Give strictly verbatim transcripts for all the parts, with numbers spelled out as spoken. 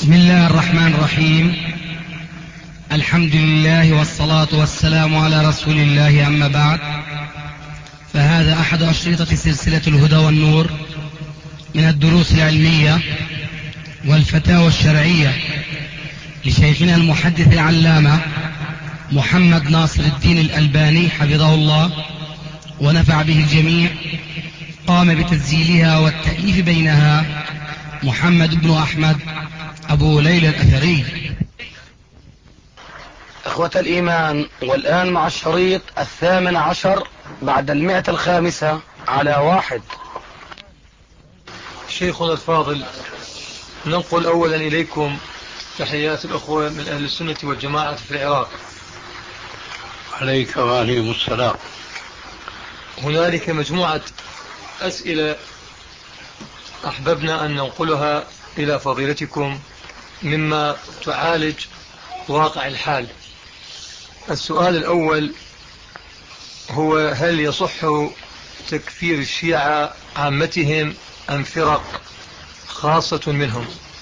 بسم الله الرحمن الرحيم. الحمد لله والصلاة والسلام على رسول الله، أما بعد، فهذا أحد أشرطة سلسلة الهدى والنور من الدروس العلمية والفتاوى الشرعية لشيخنا المحدث العلامة محمد ناصر الدين الألباني حفظه الله ونفع به الجميع. قام بتسجيلها والتأليف بينها محمد بن أحمد أبو ليلى الأثري. إخوة الإيمان، والآن مع الشريط الثامن عشر بعد المئة الخامسة على واحد. شيخنا الفاضل، ننقل أولا إليكم تحيات الأخوة من أهل السنة والجماعة في العراق. عليك وعليهم السلام. هنالك مجموعة أسئلة أحببنا أن ننقلها إلى فضيلتكم مما تعالج واقع الحال. السؤال الأول هو: هل يصح تكفير الشيعة عامتهم أم فرق خاصة منهم؟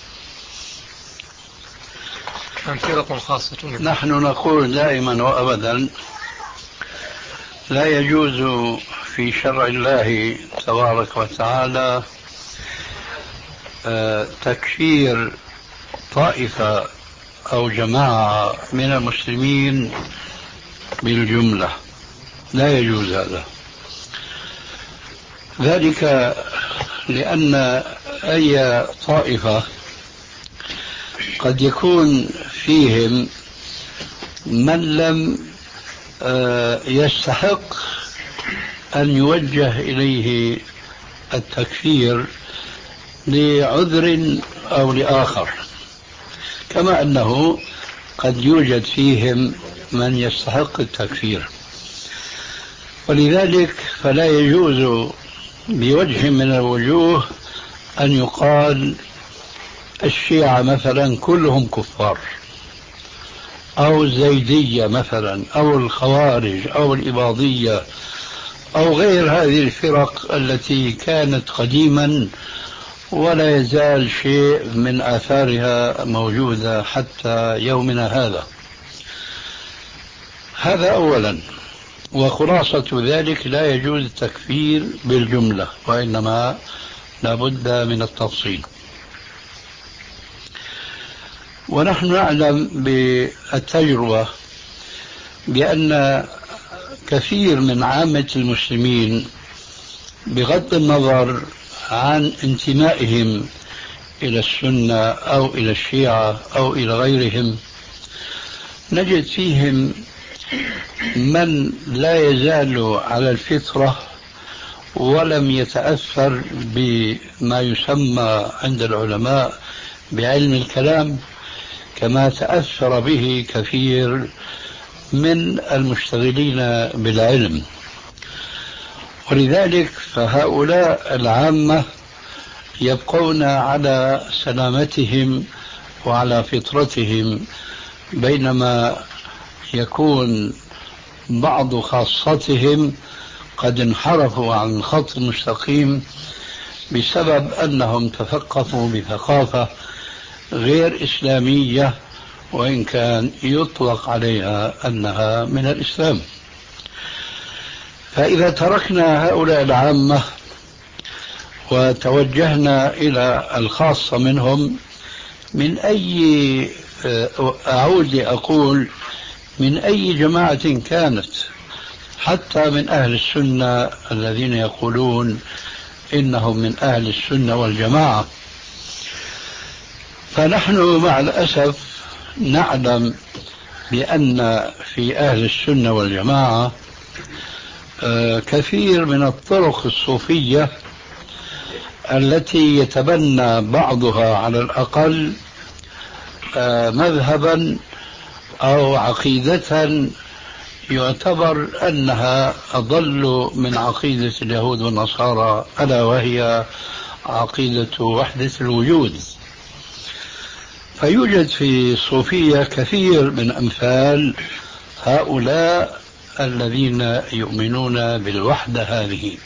أم فرق خاصة منهم؟ نحن نقول دائما وأبدا: لا يجوز في شرع الله تبارك وتعالى تكفير طائفة أو جماعة من المسلمين بالجملة، لا يجوز هذا. ذلك لأن أي طائفة قد يكون فيهم من لم يستحق أن يوجه إليه التكفير لعذر أو لآخر، كما أنه قد يوجد فيهم من يستحق التكفير. ولذلك فلا يجوز بوجه من الوجوه أن يقال الشيعة مثلا كلهم كفار، أو الزيدية مثلا، أو الخوارج، أو الإباضية، أو غير هذه الفرق التي كانت قديما ولا يزال شيء من آثارها موجودة حتى يومنا هذا. هذا أولا. وخلاصة ذلك: لا يجوز التكفير بالجملة، وإنما لابد من التفصيل. ونحن نعلم بالتجربة بأن كثير من عامة المسلمين بغض النظر عن انتمائهم إلى السنة أو إلى الشيعة أو إلى غيرهم، نجد فيهم من لا يزال على الفطرة ولم يتأثر بما يسمى عند العلماء بعلم الكلام كما تأثر به كثير من المشتغلين بالعلم. ولذلك فهؤلاء العامة يبقون على سلامتهم وعلى فطرتهم، بينما يكون بعض خاصتهم قد انحرفوا عن الخط المستقيم بسبب أنهم تثقفوا بثقافة غير إسلامية، وإن كان يطلق عليها أنها من الإسلام. فإذا تركنا هؤلاء العامة وتوجهنا إلى الخاصة منهم، من أي أعود أقول من أي جماعة كانت، حتى من أهل السنة الذين يقولون إنهم من أهل السنة والجماعة، فنحن مع الأسف نعلم بأن في أهل السنة والجماعة كثير من الطرق الصوفية التي يتبنى بعضها على الأقل مذهبا أو عقيدة يعتبر أنها أضل من عقيدة اليهود والنصارى، ألا وهي عقيدة وحدة الوجود. فيوجد في الصوفية كثير من أمثال هؤلاء الذين يؤمنون بالوحدة هذه.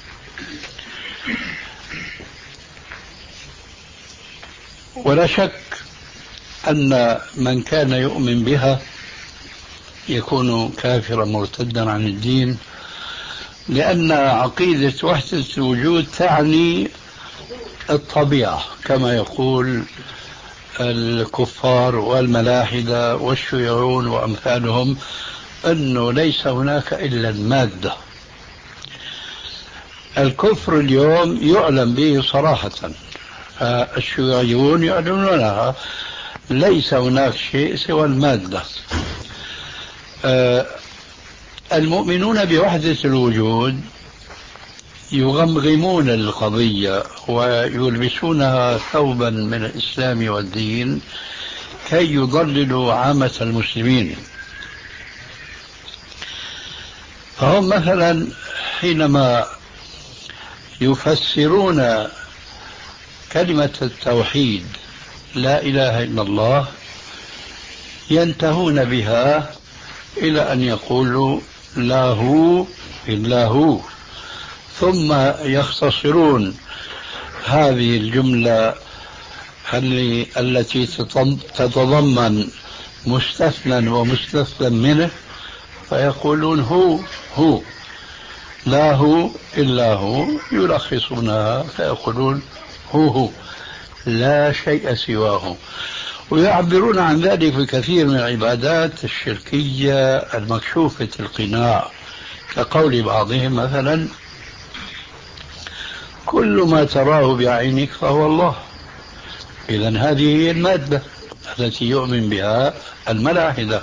ولا شك أن من كان يؤمن بها يكون كافرا مرتدا عن الدين، لأن عقيدة وحدة الوجود تعني الطبيعة كما يقول الكفار والملاحدة والشيوعون وأمثالهم، أنه ليس هناك إلا المادة. الكفر اليوم يعلم به صراحة، الشيوعيون يعلنونها، ليس هناك شيء سوى المادة. المؤمنون بوحدة الوجود يغمغمون القضية ويلبسونها ثوبا من الإسلام والدين كي يضللوا عامة المسلمين. فهم مثلا حينما يفسرون كلمة التوحيد لا إله إلا الله ينتهون بها إلى أن يقولوا لا هو إلا هو، ثم يختصرون هذه الجملة التي تتضمن مستثنى ومستثنى منه فيقولون هو هو لا هو إلا هو، يلخصونها فيقولون هو هو لا شيء سواه. ويعبرون عن ذلك في كثير من العبادات الشركية المكشوفة القناع، كقول بعضهم مثلا كل ما تراه بعينك فهو الله. إذن هذه هي المادة التي يؤمن بها الملاحدة.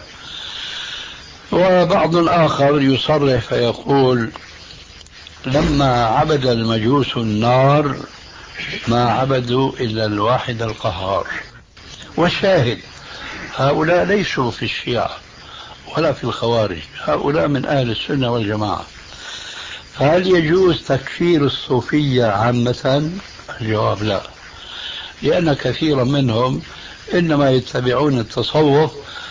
وبعض آخر يصرح فيقول لما عبد المجوس النار ما عبدوا إلا الواحد القهار. والشاهد هؤلاء ليسوا في الشيعة ولا في الخوارج، هؤلاء من أهل السنة والجماعة. فهل يجوز تكفير الصوفية عامة؟ الجواب لا، لأن كثيرا منهم إنما يتبعون التصوف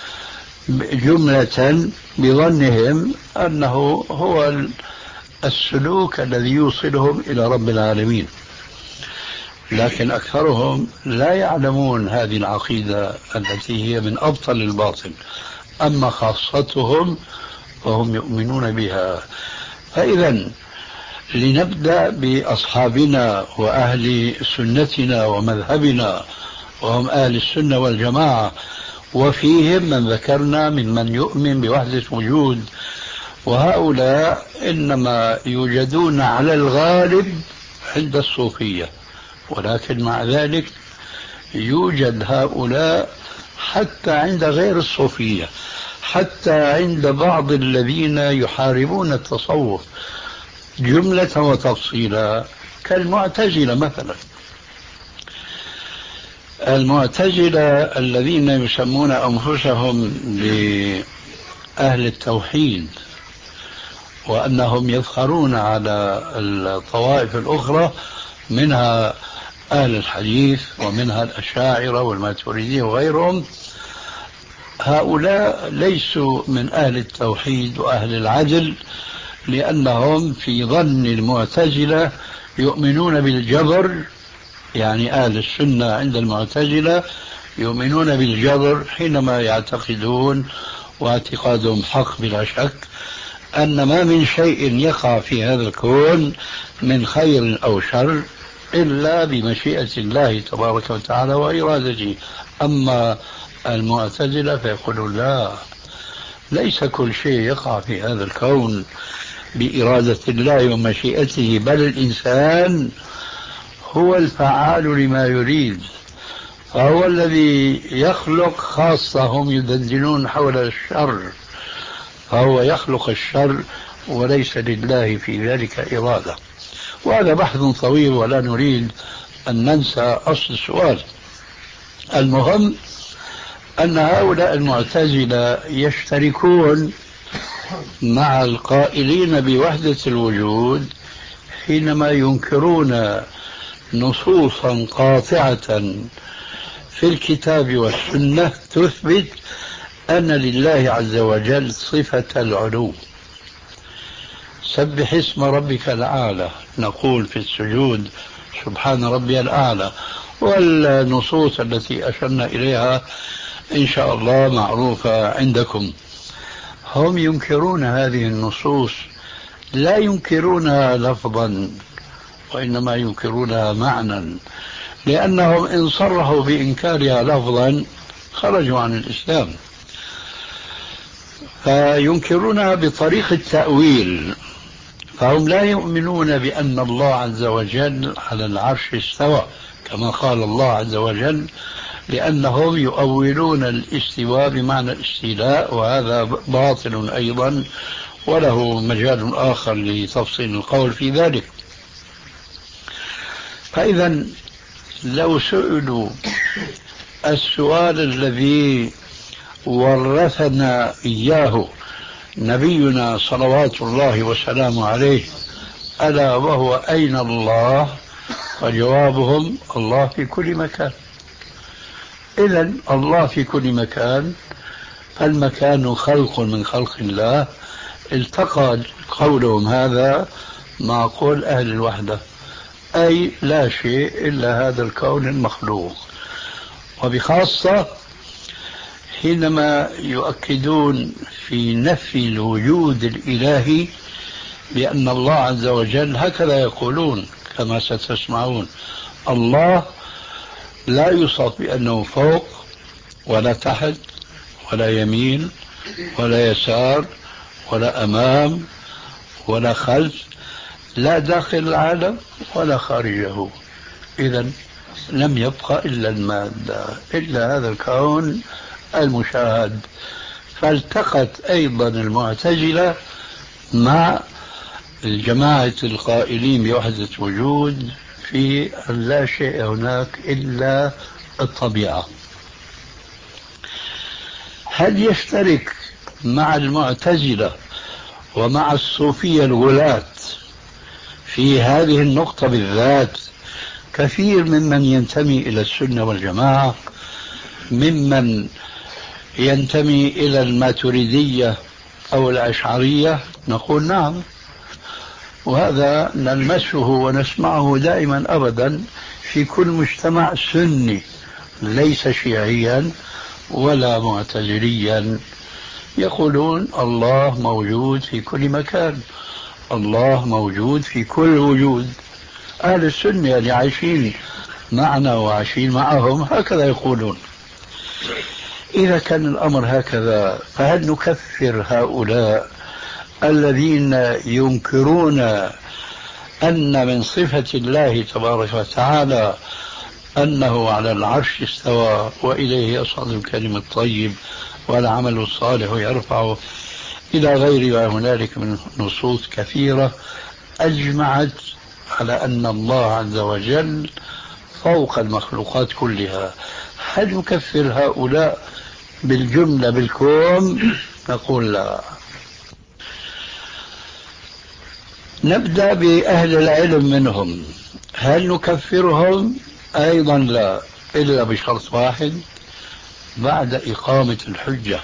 جملة بظنهم أنه هو السلوك الذي يوصلهم إلى رب العالمين، لكن أكثرهم لا يعلمون هذه العقيدة التي هي من أبطل الباطل. أما خاصتهم فهم يؤمنون بها. فإذا لنبدأ بأصحابنا وأهل سنتنا ومذهبنا وهم أهل السنة والجماعة، وفيهم من ذكرنا ممن يؤمن بوحدة وجود، وهؤلاء إنما يوجدون على الغالب عند الصوفية، ولكن مع ذلك يوجد هؤلاء حتى عند غير الصوفية، حتى عند بعض الذين يحاربون التصوف جملة وتفصيلا كالمعتزلة مثلا. المعتزلة الذين يسمون أنفسهم بأهل التوحيد وأنهم يفخرون على الطوائف الأخرى، منها أهل الحديث ومنها الأشاعرة والماتريدية وغيرهم، هؤلاء ليسوا من أهل التوحيد وأهل العدل، لأنهم في ظن المعتزلة يؤمنون بالجبر. يعني أهل السنة عند المعتزلة يؤمنون بالجبر حينما يعتقدون، واعتقادهم حق بلا شك، أن ما من شيء يقع في هذا الكون من خير أو شر إلا بمشيئة الله تبارك وتعالى وإرادته. أما المعتزلة فيقولون لا، ليس كل شيء يقع في هذا الكون بإرادة الله ومشيئته، بل الإنسان هو الفعال لما يريد، فهو الذي يخلق. خاصة هم يدندنون حول الشر، فهو يخلق الشر وليس لله في ذلك إرادة. وهذا بحث طويل ولا نريد أن ننسى أصل السؤال. المهم أن هؤلاء المعتزلة يشتركون مع القائلين بوحدة الوجود حينما ينكرون نصوصا قاطعة في الكتاب والسنة تثبت أن لله عز وجل صفة العلو. سبح اسم ربك الأعلى، نقول في السجود سبحان ربي الأعلى، والنصوص التي أشرنا إليها إن شاء الله معروفة عندكم. هم ينكرون هذه النصوص، لا ينكرونها لفظا وإنما ينكرونها معنى، لأنهم إن صرحوا بإنكارها لفظا خرجوا عن الإسلام، فينكرونها بطريقة التأويل. فهم لا يؤمنون بأن الله عز وجل على العرش استوى كما قال الله عز وجل، لأنهم يؤولون الاستواء بمعنى الاستيلاء، وهذا باطل أيضا وله مجال آخر لتفصيل القول في ذلك. فإذا لو سئلوا السؤال الذي ورثنا إياه نبينا صلوات الله وسلامه عليه، ألا وهو أين الله؟ فجوابهم الله في كل مكان. إذن الله في كل مكان، فالمكان خلق من خلق الله. التقى قولهم هذا مع قول أهل الوحدة، أي لا شيء إلا هذا الكون المخلوق. وبخاصة حينما يؤكدون في نفي الوجود الإلهي بأن الله عز وجل هكذا يقولون كما ستسمعون: الله لا يوصف بأنه فوق ولا تحت ولا يمين ولا يسار ولا أمام ولا خلف، لا داخل العالم ولا خارجه. إذن لم يبقى إلا المادة، إلا هذا الكون المشاهد. فالتقت أيضا المعتزلة مع الجماعة القائلين بوحدة وجود في أن لا شيء هناك إلا الطبيعة. هل يشترك مع المعتزلة ومع الصوفية الغلاة في هذه النقطة بالذات كثير ممن ينتمي إلى السنة والجماعة، ممن ينتمي إلى الماتريدية أو الأشعرية؟ نقول نعم، وهذا نلمسه ونسمعه دائما أبدا في كل مجتمع سني ليس شيعيا ولا معتزليا. يقولون الله موجود في كل مكان، الله موجود في كل وجود. أهل السنة اللي عايشين معنا وعايشين معهم هكذا يقولون. إذا كان الأمر هكذا، فهل نكفر هؤلاء الذين ينكرون أن من صفة الله تبارك وتعالى أنه على العرش استوى وإليه يصعد الكلم الطيب والعمل الصالح يرفعه، إلى غير ما هنالك من نصوص كثيرة أجمعت على أن الله عز وجل فوق المخلوقات كلها؟ هل نكفر هؤلاء بالجملة بالكوم؟ نقول لا. نبدأ بأهل العلم منهم. هل نكفرهم؟ أيضا لا، إلا بشرط واحد: بعد إقامة الحجة،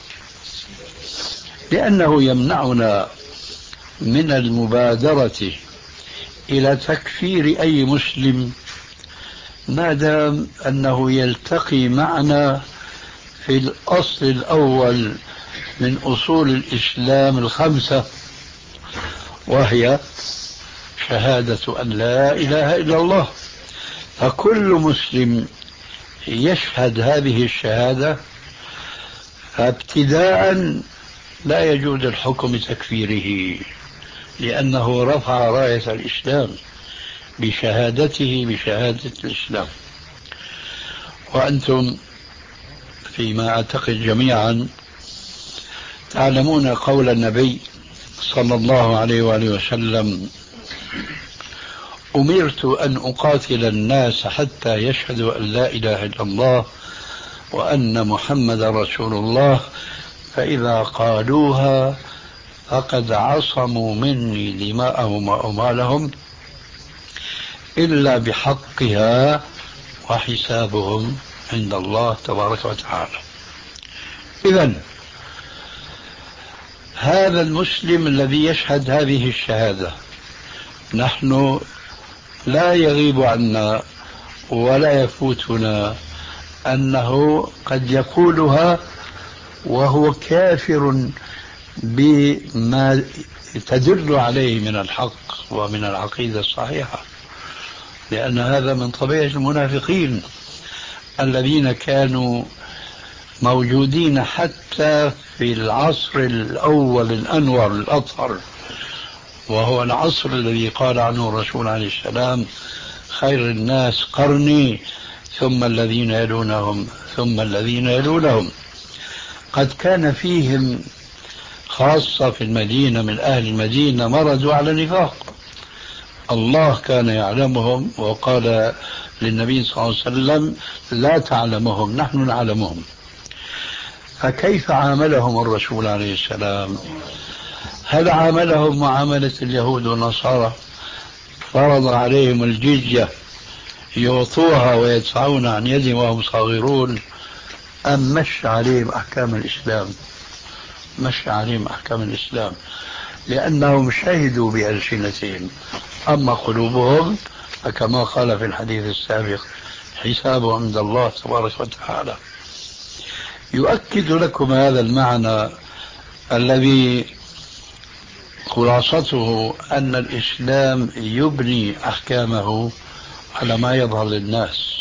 لأنه يمنعنا من المبادرة إلى تكفير أي مسلم ما دام أنه يلتقي معنا في الأصل الأول من أصول الإسلام الخمسة، وهي شهادة أن لا إله إلا الله. فكل مسلم يشهد هذه الشهادة، فابتداء لا يجوز الحكم بتكفيره، لأنه رفع راية الإسلام بشهادته بشهادة الإسلام. وأنتم فيما أعتقد جميعا تعلمون قول النبي صلى الله عليه وآله وسلم: أمرت أن أقاتل الناس حتى يشهدوا أن لا إله إلا الله وأن محمد رسول الله، فإذا قالوها فقد عصموا مني دماءهم وأموالهم إلا بحقها وحسابهم عند الله تبارك وتعالى. إذن هذا المسلم الذي يشهد هذه الشهادة، نحن لا يغيب عنا ولا يفوتنا أنه قد يقولها وهو كافر بما تدل عليه من الحق ومن العقيدة الصحيحة، لأن هذا من طبيعة المنافقين الذين كانوا موجودين حتى في العصر الأول الأنور الأطهر، وهو العصر الذي قال عنه الرسول عليه السلام: خير الناس قرني ثم الذين يلونهم ثم الذين يلونهم. قد كان فيهم خاصة في المدينة من أهل المدينة مرضوا على النفاق، الله كان يعلمهم وقال للنبي صلى الله عليه وسلم: لا تعلمهم نحن نعلمهم. فكيف عاملهم الرسول عليه السلام؟ هل عاملهم معاملة اليهود والنصارى فرض عليهم الجزية يعطوها ويدفعون عن يدهم وهم صاغرون، أم مشى عليهم أحكام الإسلام؟ مشى عليهم أحكام الإسلام لأنهم شهدوا بألسنتهم، أما قلوبهم فكما قال في الحديث السابق: حسابهم عند الله تبارك وتعالى. يؤكد لكم هذا المعنى الذي خلاصته أن الإسلام يبني أحكامه على ما يظهر للناس،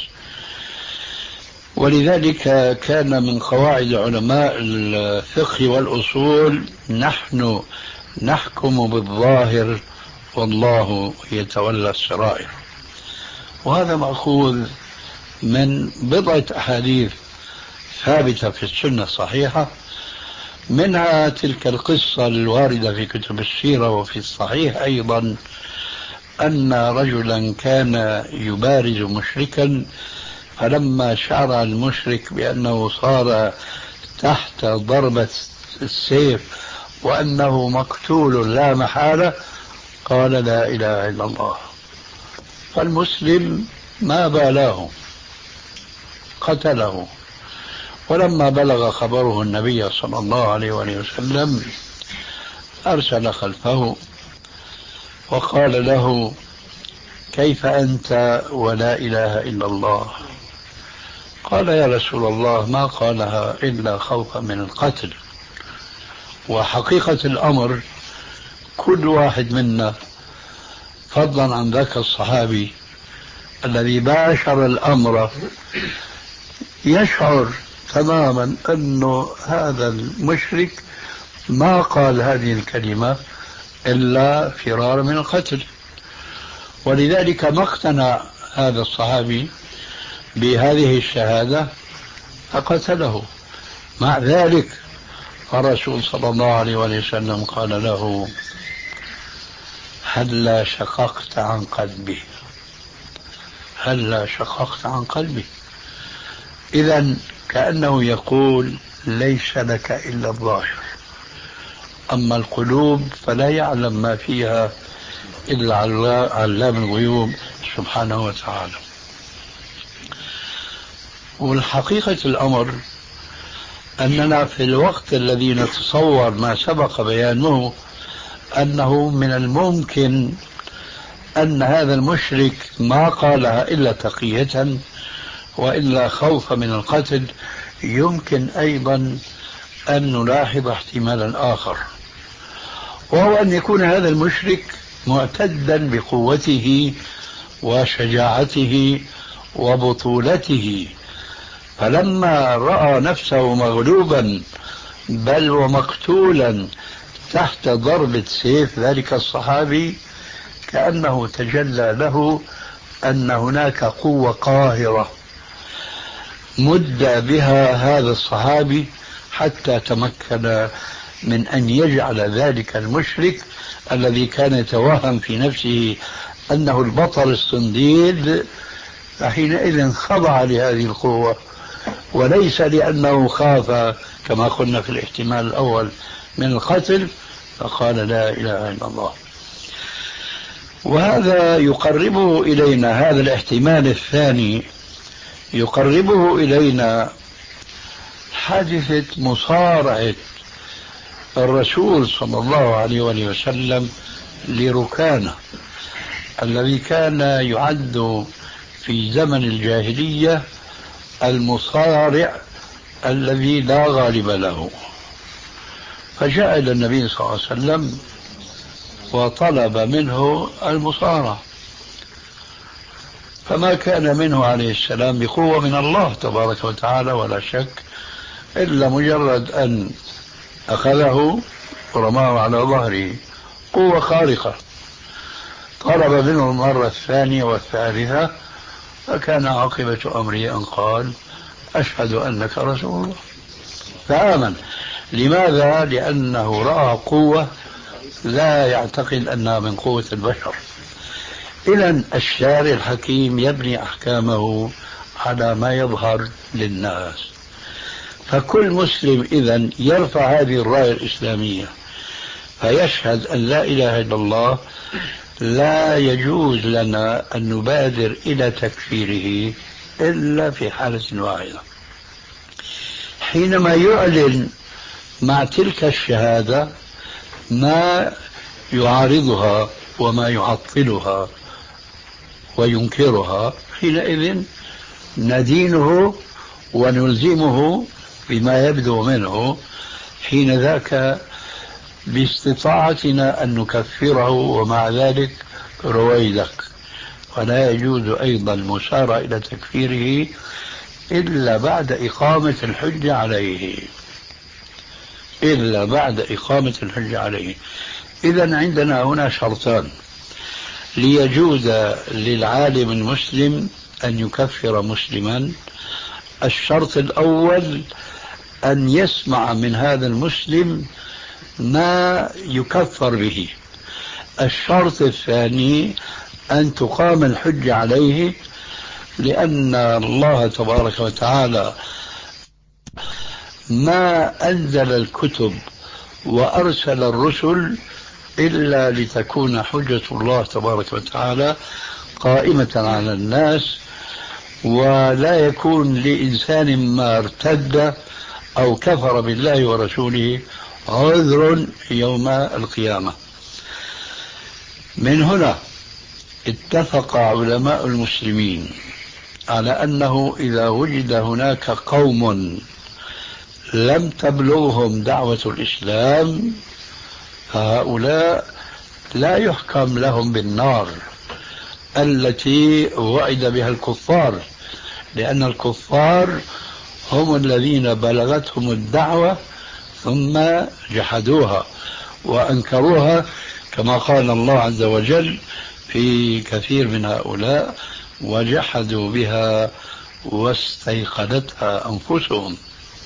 ولذلك كان من قواعد علماء الفقه والأصول: نحن نحكم بالظاهر والله يتولى السرائر. وهذا مأخوذ من بضعة أحاديث ثابتة في السنة الصحيحة، منها تلك القصة الواردة في كتب السيرة وفي الصحيح أيضا، أن رجلا كان يبارز مشركا، فلما شعر المشرك بأنه صار تحت ضربة السيف وأنه مقتول لا محالة قال: لا إله إلا الله. فالمسلم ما بالاه، قتله. ولما بلغ خبره النبي صلى الله عليه وآله وسلم أرسل خلفه وقال له: كيف أنت ولا إله إلا الله؟ قال: يا رسول الله ما قالها إلا خوفا من القتل. وحقيقة الأمر كل واحد منا فضلا عن ذاك الصحابي الذي باشر الأمر يشعر تماما أنه هذا المشرك ما قال هذه الكلمة إلا فرار من القتل. ولذلك ما اقتنع هذا الصحابي بهذه الشهادة فقتله. مع ذلك الرسول صلى الله عليه وسلم قال له: هلا شققت عن قلبه، هلا شققت عن قلبه. إذن كأنه يقول: ليس لك إلا الظاهر، أما القلوب فلا يعلم ما فيها إلا علام الغيوب سبحانه وتعالى. والحقيقة الأمر أننا في الوقت الذي نتصور ما سبق بيانه أنه من الممكن أن هذا المشرك ما قالها إلا تقية وإلا خوفا من القتل، يمكن أيضا أن نلاحظ احتمالا آخر، وهو أن يكون هذا المشرك معتدا بقوته وشجاعته وبطولته، فلما رأى نفسه مغلوبا بل ومقتولا تحت ضربة سيف ذلك الصحابي كأنه تجلى له أن هناك قوة قاهرة مد بها هذا الصحابي حتى تمكن من أن يجعل ذلك المشرك الذي كان يتوهم في نفسه أنه البطل الصنديد فحينئذ خضع لهذه القوة، وليس لأنه خاف كما قلنا في الاحتمال الأول من القتل، فقال: لا إله إلا الله. وهذا يقربه إلينا، هذا الاحتمال الثاني يقربه إلينا حادثة مصارعة الرسول صلى الله عليه وسلم لركانة الذي كان يعد في زمن الجاهلية المصارع الذي لا غالب له، فجاء إلى النبي صلى الله عليه وسلم وطلب منه المصارعة، فما كان منه عليه السلام بقوة من الله تبارك وتعالى ولا شك، إلا مجرد أن أخذه ورماه على ظهره، قوة خارقة. طلب منه المرة الثانية والثالثة، فكان عاقبة أمره أن قال أشهد أنك رسول الله، فآمن. لماذا؟ لأنه رأى قوة لا يعتقد أنها من قوة البشر. إذن الشارع الحكيم يبني أحكامه على ما يظهر للناس، فكل مسلم إذن يرفع هذه الراية الإسلامية فيشهد أن لا إله إلا الله، لا يجوز لنا أن نبادر إلى تكفيره إلا في حالة واحدة، حينما يعلن مع تلك الشهادة ما يعارضها وما يعطلها وينكرها، حينئذ ندينه ونلزمه بما يبدو منه، حين ذاك باستطاعتنا أن نكفره، ومع ذلك رويدك. ولا يجوز أيضا المسارعة إلى تكفيره إلا بعد إقامة الحجة عليه، إلا بعد إقامة الحجة عليه. إذن عندنا هنا شرطان ليجوز للعالم المسلم أن يكفر مسلما. الشرط الأول أن يسمع من هذا المسلم ما يكفر به. الشرط الثاني أن تقام الحجة عليه، لأن الله تبارك وتعالى ما أنزل الكتب وأرسل الرسل إلا لتكون حجة الله تبارك وتعالى قائمة على الناس، ولا يكون لإنسان ما ارتد أو كفر بالله ورسوله عذر يوم القيامة. من هنا اتفق علماء المسلمين على أنه إذا وجد هناك قوم لم تبلغهم دعوة الإسلام فهؤلاء لا يحكم لهم بالنار التي وعد بها الكفار، لأن الكفار هم الذين بلغتهم الدعوة ثم جحدوها وأنكروها، كما قال الله عز وجل في كثير من هؤلاء وجحدوا بها واستيقنتها أنفسهم.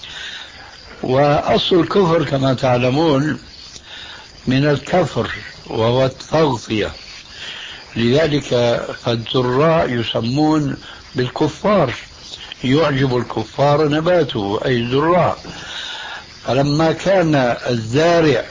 وأصل الكفر كما تعلمون من الكفر وهو التغطية، لذلك فالزراء يسمون بالكفار، يعجب الكفار نباته أي الزراء. فلما كان الزارع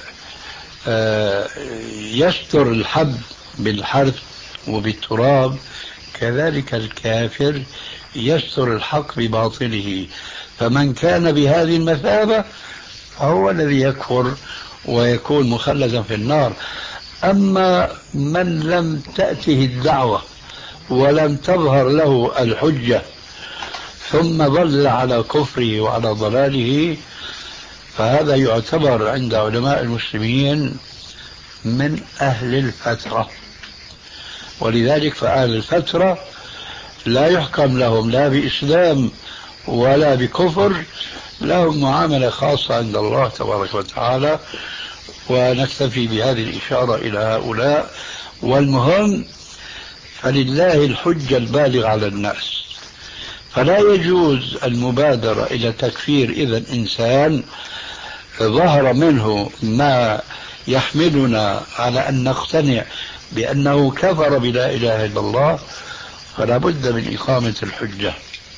يستر الحب بالحرث وبالتراب، كذلك الكافر يستر الحق بباطله، فمن كان بهذه المثابة فهو الذي يكفر ويكون مخلدا في النار. أما من لم تأته الدعوة ولم تظهر له الحجة ثم ظل على كفره وعلى ضلاله، فهذا يعتبر عند علماء المسلمين من أهل الفترة. ولذلك فأهل الفترة لا يحكم لهم لا بإسلام ولا بكفر، لهم معاملة خاصة عند الله تبارك وتعالى. ونكتفي بهذه الإشارة إلى هؤلاء. والمهم فلله الحجة البالغة على الناس، فلا يجوز المبادرة إلى تكفير إذا إنسان ظهر منه ما يحملنا على أن نقتنع بأنه كفر بلا إله إلا الله، فلا بد من إقامة الحجة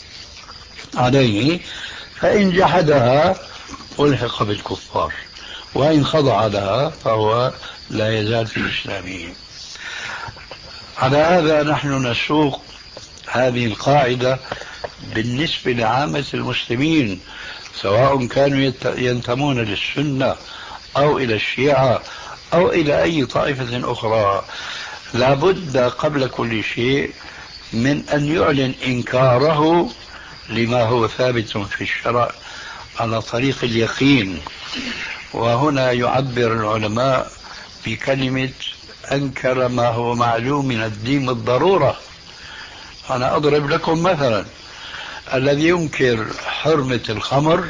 عليه، فإن جحدها ألحق بالكفار، وإن خضع لها فهو لا يزال في إسلامه. على هذا نحن نسوق هذه القاعدة بالنسبة لعامة المسلمين، سواء كانوا ينتمون للسنة أو إلى الشيعة أو إلى أي طائفة أخرى. لا بد قبل كل شيء من أن يعلن إنكاره لما هو ثابت في الشرع على طريق اليقين. وهنا يعبر العلماء بكلمة أنكر ما هو معلوم من الدين بالضرورة. أنا أضرب لكم مثلا: الذي ينكر حرمة الخمر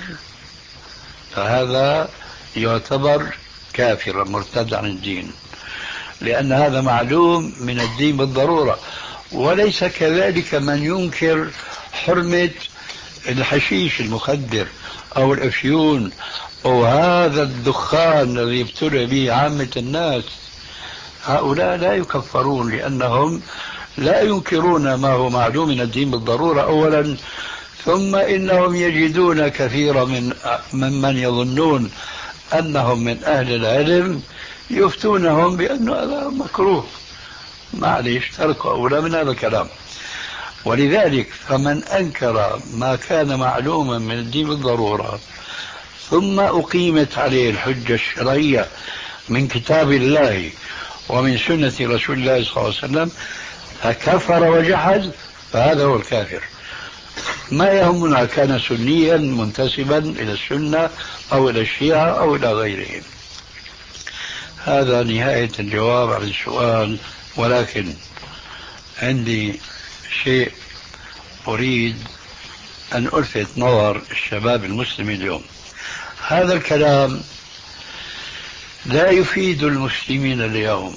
فهذا يعتبر كافرا مرتد عن الدين، لأن هذا معلوم من الدين بالضرورة. وليس كذلك من ينكر حرمة الحشيش المخدر أو الأفيون أو هذا الدخان الذي ابتلى به عامة الناس. هؤلاء لا يكفرون لأنهم لا ينكرون ما هو معلوم من الدين بالضرورة أولا، ثم إنهم يجدون كثيرا من ممن يظنون أنهم من أهل العلم يفتونهم بأنه هذا مكروه، معليش تركوا أولى من هذا الكلام. ولذلك فمن أنكر ما كان معلوما من الدين بالضرورة ثم أقيمت عليه الحجة الشرعية من كتاب الله ومن سنة رسول الله صلى الله عليه وسلم فكفر وجحد، فهذا هو الكافر. ما يهمنا كان سنيا منتسبا إلى السنة أو إلى الشيعة أو إلى غيرهم. هذا نهاية الجواب عن السؤال، ولكن عندي شيء أريد أن ألفت نظر الشباب المسلم اليوم. هذا الكلام لا يفيد المسلمين اليوم،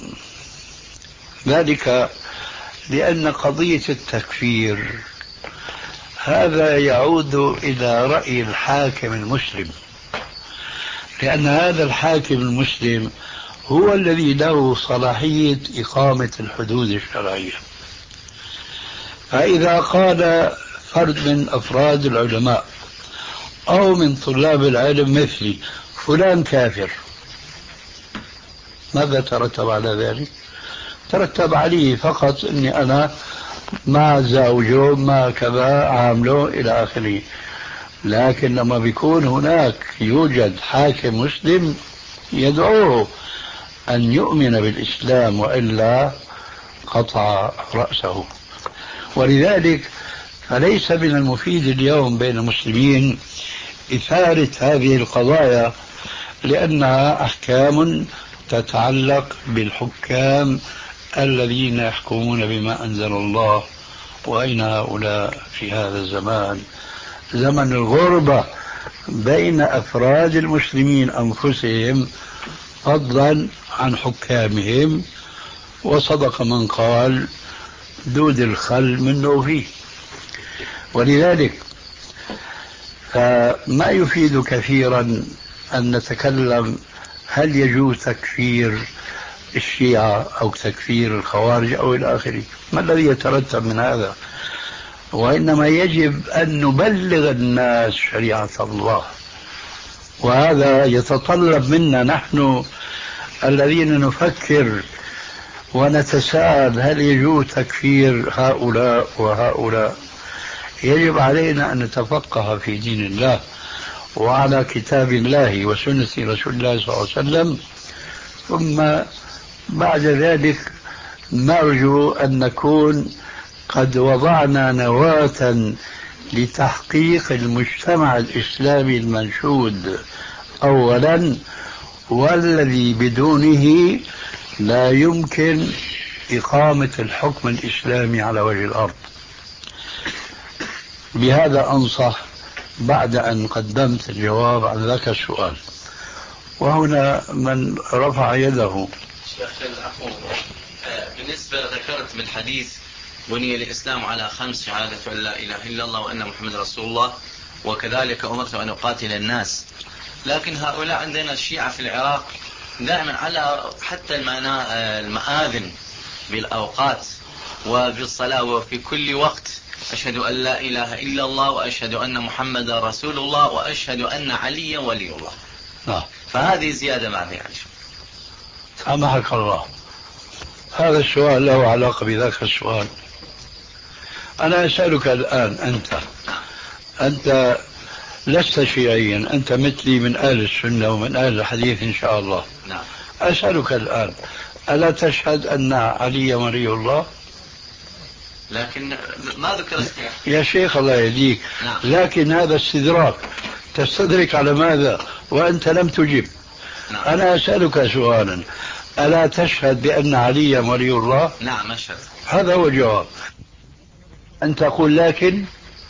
ذلك لأن قضية التكفير هذا يعود إلى رأي الحاكم المسلم، لأن هذا الحاكم المسلم هو الذي له صلاحية إقامة الحدود الشرعية. فإذا قال فرد من أفراد العلماء أو من طلاب العلم مثلي فلان كافر، ماذا ترتب على ذلك؟ ترتب عليه فقط أني أنا ما زوجه ما كذا عامله إلى آخره. لكن لما بيكون هناك يوجد حاكم مسلم يدعوه أن يؤمن بالإسلام وإلا قطع رأسه. ولذلك فليس من المفيد اليوم بين المسلمين إثارة هذه القضايا، لأنها أحكام تتعلق بالحكام الذين يحكمون بما أنزل الله. وأين هؤلاء في هذا الزمان، زمن الغربة بين أفراد المسلمين أنفسهم فضلا عن حكامهم؟ وصدق من قال دود الخل منه فيه. ولذلك فما يفيد كثيرا أن نتكلم هل يجوز تكفير الشيعة أو تكفير الخوارج أو إلى آخره. ما الذي يترتب من هذا؟ وإنما يجب أن نبلغ الناس شريعة الله، وهذا يتطلب منا نحن الذين نفكر ونتساءل هل يجوز تكفير هؤلاء وهؤلاء. يجب علينا أن نتفقه في دين الله وعلى كتاب الله وسنة رسول الله صلى الله عليه وسلم، ثم بعد ذلك نرجو أن نكون قد وضعنا نواة لتحقيق المجتمع الإسلامي المنشود أولا، والذي بدونه لا يمكن إقامة الحكم الإسلامي على وجه الأرض. بهذا أنصح بعد أن قدمت الجواب عن ذاك السؤال. وهنا من رفع يده. شيخ العفو، بالنسبة ذكرت بالحديث بني الإسلام على خمس: شهادة أن لا إله إلا الله وأن محمد رسول الله وكذلك أمرت أن أقاتل الناس. لكن هؤلاء عندنا الشيعة في العراق دائما على حتى المآذن بالأوقات وبالصلاة وفي كل وقت أشهد أن لا إله إلا الله وأشهد أن محمد رسول الله وأشهد أن عليا ولي الله. نعم. فهذه زيادة معنى يعني. سامحك الله، هذا السؤال له علاقة بذاك السؤال. أنا أسألك الآن، أنت أنت لست شيعيا، أنت مثلي من أهل السنة ومن أهل الحديث إن شاء الله. نعم. أسألك الآن، ألا تشهد أن علي ولي الله؟ لكن ما ذكر يا شيخ الله يهديك. نعم. لكن هذا استدراك، تستدرك على ماذا وأنت لم تجب؟ نعم. أنا أسألك سؤالا، ألا تشهد بأن عليا ولي الله؟ نعم أشهد. هذا هو الجواب. أن تقول لكن،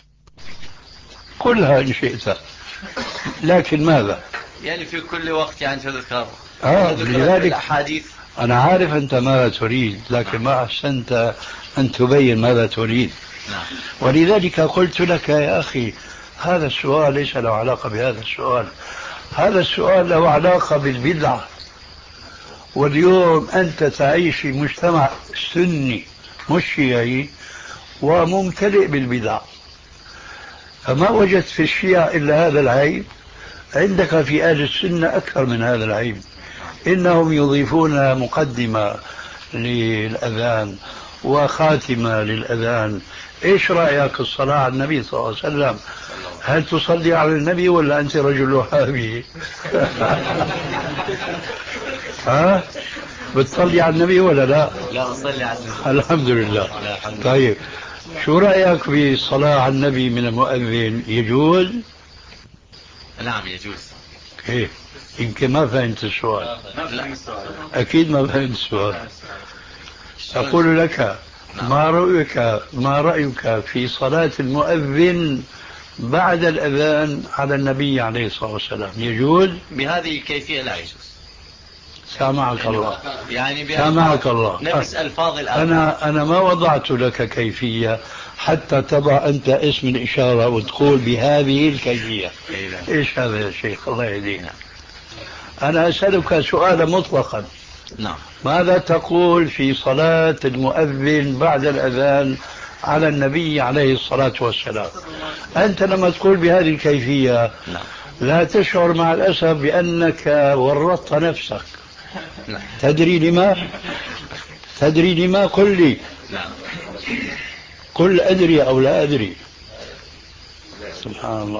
قلها إن شئت، لكن ماذا؟ يعني في كل وقت يعني تذكر آه لذلك الأحاديث. أنا عارف أنت ماذا تريد، لكن ما أحسنت أن تبين ماذا تريد. نعم. ولذلك قلت لك يا أخي هذا السؤال ليس له علاقة بهذا السؤال، هذا السؤال له علاقة بالبدعة. واليوم أنت تعيش في مجتمع سني مش شيعي وممتلئ بالبدع، فما وجدت في الشيعة إلا هذا العيب، عندك في أهل السنة أكثر من هذا العيب. إنهم يضيفون مقدمة للأذان وخاتمة للأذان. إيش رأيك الصلاة على النبي صلى الله عليه وسلم؟ هل تصلي على النبي ولا أنت رجل وهابي؟ ها؟ بتصلي على النبي ولا لا؟ لا أصلي على النبي. الحمد لله. طيب شو رأيك بالصلاة على النبي من المؤذن؟ يجوز؟ نعم يجوز. إيه يمكن ما فهمت السؤال. لا. أكيد ما فهمت السؤال. أقول لك ما رأيك ما رأيك في صلاة المؤذن بعد الأذان على النبي عليه الصلاة والسلام؟ يجوز؟ بهذه الكيفية لا يجوز. سامعك الله. يعني سامعك الله. نفس ألفاظ الآن. أنا أنا ما وضعت لك كيفية حتى تضع أنت اسم الإشارة وتقول بهذه الكيفية. إيش هذا يا شيخ الله يهدينا؟ أنا أسألك سؤالا مطلقا. نعم. ماذا تقول في صلاة المؤذن بعد الأذان على النبي عليه الصلاة والسلام؟ أنت لما تقول بهذه الكيفية نعم. لا تشعر مع الأسف بأنك ورطت نفسك. نعم. تدري لما؟ تدري لما؟ قل لي. نعم. قل أدري أو لا أدري. سبحان الله.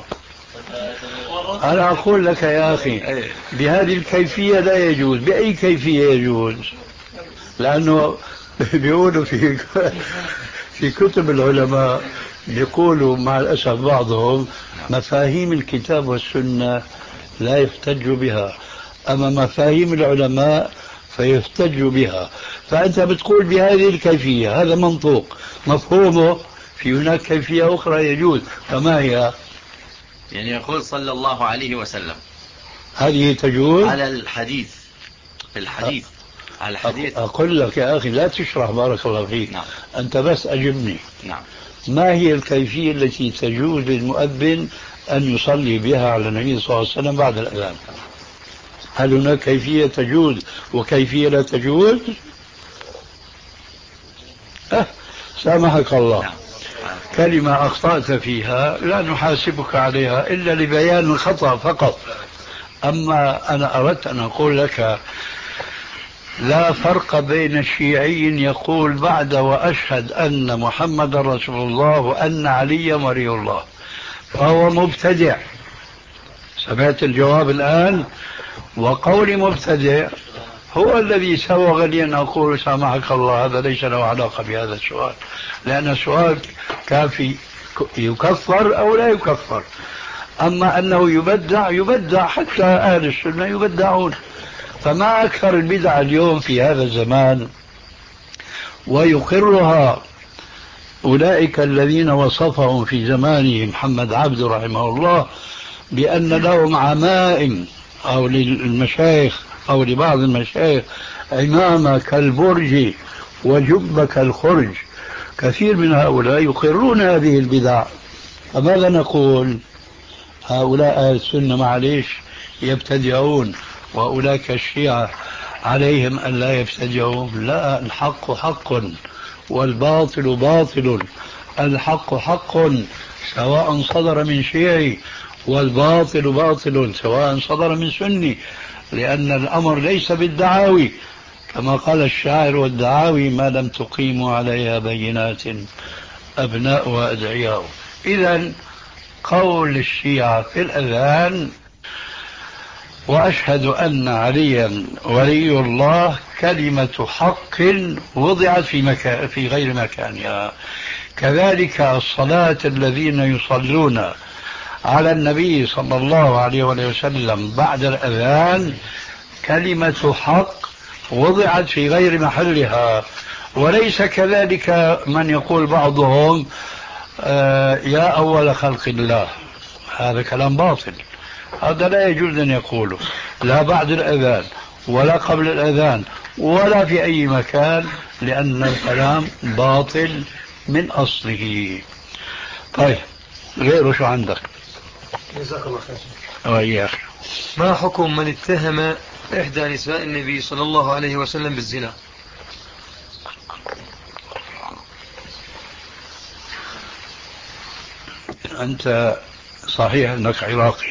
أنا أقول لك يا أخي بهذه الكيفية لا يجوز. بأي كيفية يجوز؟ لأنه بيقولوا في في كتب العلماء يقولوا مع الأسف بعضهم مفاهيم الكتاب والسنة لا يحتج بها، أما مفاهيم العلماء فيحتج بها. فأنت بتقول بهذه الكيفية، هذا منطوق مفهومه. في هناك كيفية أخرى يجوز، فما هي؟ يعني يقول صلى الله عليه وسلم، هذه تجوز على الحديث، في الحديث على الحديث. أقول لك يا أخي لا تشرح بارك الله فيك. نعم. أنت بس أجبني. نعم. ما هي الكيفية التي تجوز للمؤذن أن يصلي بها على النبي صلى الله عليه وسلم بعد الأذان؟ هل هناك كيفية تجوز وكيفية لا تجوز؟ أه سامحك الله. نعم. كلمة أخطأت فيها لا نحاسبك عليها إلا لبيان الخطأ فقط. أما أنا أردت أن أقول لك لا فرق بين الشيعي يقول بعد وأشهد أن محمد رسول الله وأن علي ولي الله فهو مبتدع. سمعت الجواب الآن؟ وقول مبتدع هو الذي سوغ لي أن أقول سامحك الله هذا ليس له علاقة بهذا السؤال، لأن السؤال كافي يكفر أو لا يكفر. أما أنه يبدع يبدع، حتى أهل السنة يبدعون. فما أكثر البدع اليوم في هذا الزمان ويقرها أولئك الذين وصفهم في زمانه محمد عبد رحمه الله بأن لهم عمائم، أو للمشايخ أو لبعض المشايخ عمامة كالبرج وجبة كالخرج. كثير من هؤلاء يقرون هذه البدع. فماذا نقول؟ هؤلاء أهل السنة معليش يبتدعون، وأولئك الشيعة عليهم أن لا يبتدعوا. لا، الحق حق والباطل باطل. الحق حق سواء صدر من شيعي، والباطل باطل سواء صدر من سني، لأن الأمر ليس بالدعاوي كما قال الشاعر: والدعاوي ما لم تقيموا عليها بينات أبناء وأدعياء. إذن قول الشيعة في الأذان وأشهد أن عليا ولي الله كلمة حق وضعت في مكان في غير مكانها. كذلك الصلاة الذين يصلون على النبي صلى الله عليه وسلم بعد الأذان كلمة حق وضعت في غير محلها. وليس كذلك من يقول بعضهم آه يا أول خلق الله، هذا كلام باطل، هذا لا يجوز أن يقوله لا بعد الأذان ولا قبل الأذان ولا في أي مكان، لأن الكلام باطل من أصله. طيب غيره شو عندك؟ جزاك الله خير. وإياك. ما حكم من اتهم إحدى نساء النبي صلى الله عليه وسلم بالزنا؟ أنت صحيح أنك عراقي،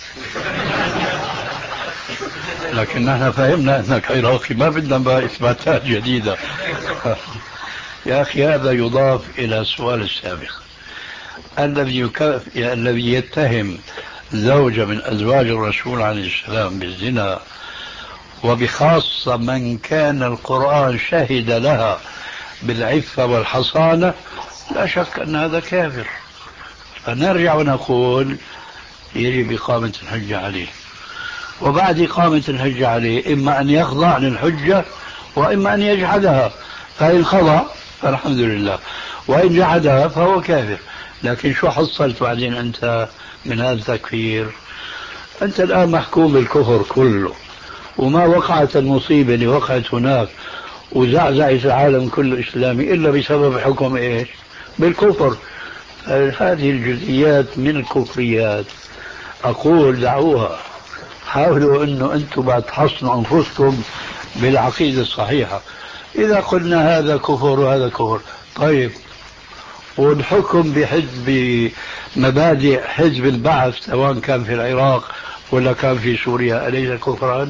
لكن نحن فهمنا أنك عراقي، ما بدنا بقى إثباتات جديدة. يا أخي هذا يضاف إلى السؤال السابق. الذي يكف... الذي يتهم زوجة من أزواج الرسول عليه السلام بالزنا، وبخاصة من كان القرآن شهد لها بالعفة والحصانة، لا شك أن هذا كافر. فنرجع ونقول يجب إقامة الحجة عليه، وبعد إقامة الحجة عليه إما أن يخضع للحجة وإما أن يجحدها، فإن خضع فالحمد لله، وإن جحدها فهو كافر. لكن شو حصلت بعدين أنت من هذا التكفير؟ أنت الآن محكوم بالكفر كله، وما وقعت المصيبة اللي وقعت هناك وزعزعت العالم كله إسلامي إلا بسبب حكم إيش؟ بالكفر. هذه الجزئيات من الكفريات أقول دعوها، حاولوا أنه أنتم بعد تحصنوا أنفسكم بالعقيدة الصحيحة. إذا قلنا هذا كفر وهذا كفر، طيب والحكم بحزب مبادئ حزب البعث سواء كان في العراق ولا كان في سوريا أليس كفرا؟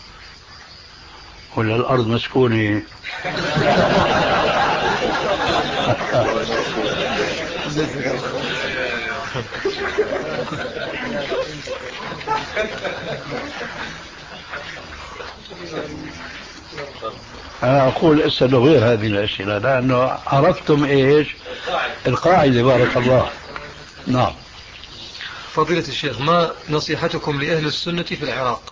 ولا الأرض مسكونة؟ أنا أقول اسألوا غير هذه الأسئلة، لأنه عرفتم إيش القاعدة. بارك الله. نعم. فضيلة الشيخ، ما نصيحتكم لأهل السنة في العراق؟